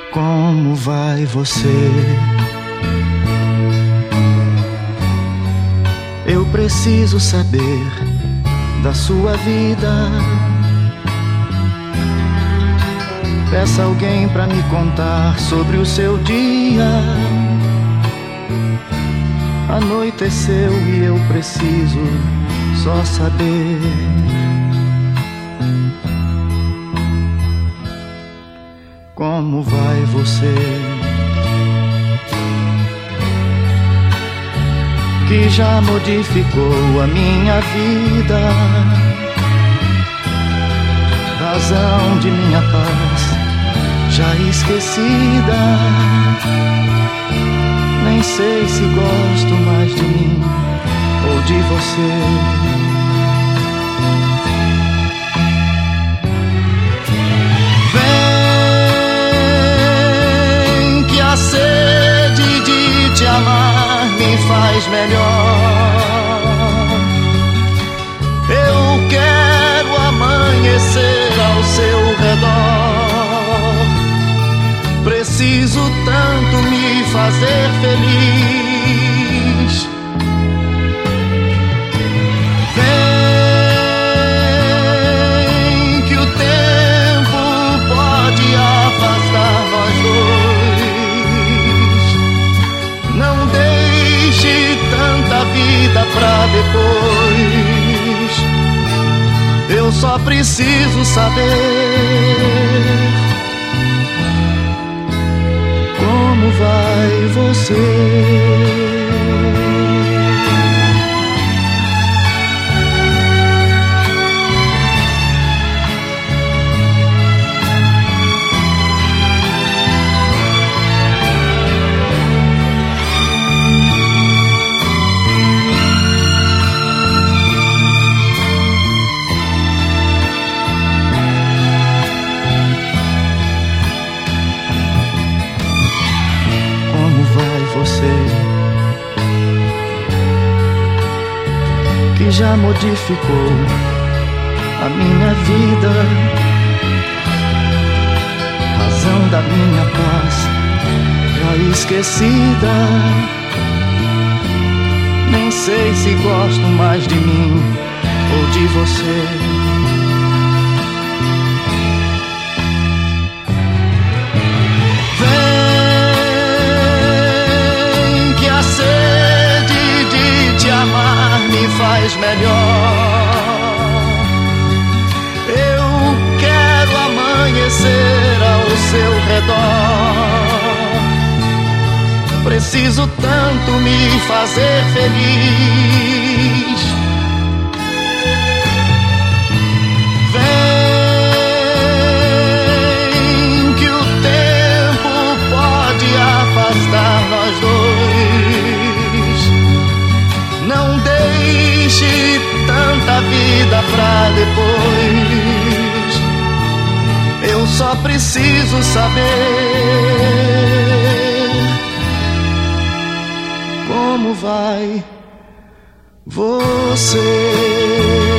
Como vai você? Eu preciso saber da sua vida. Peça alguém pra me contar sobre o seu dia. Anoiteceu e eu preciso só saber. Como vai você? Que já modificou a minha vida, razão de minha paz já esquecida. Nem sei se gosto mais de mim ou de você. Vem que a sede de te amar me faz melhor. Eu quero amanhecer ao seu redor. Preciso tanto me fazer feliz. Vem que o tempo pode afastar nós dois. Não deixe tanta vida pra depois. Eu só preciso saber como vai você. Você que já modificou a minha vida, razão da minha paz já esquecida. Nem sei se gosto mais de mim ou de você. Faz melhor. Eu quero amanhecer ao seu redor. Preciso tanto me fazer feliz. Vem que o tempo pode afastar nós dois. Não deixe tanta vida pra depois. Eu só preciso saber como vai você.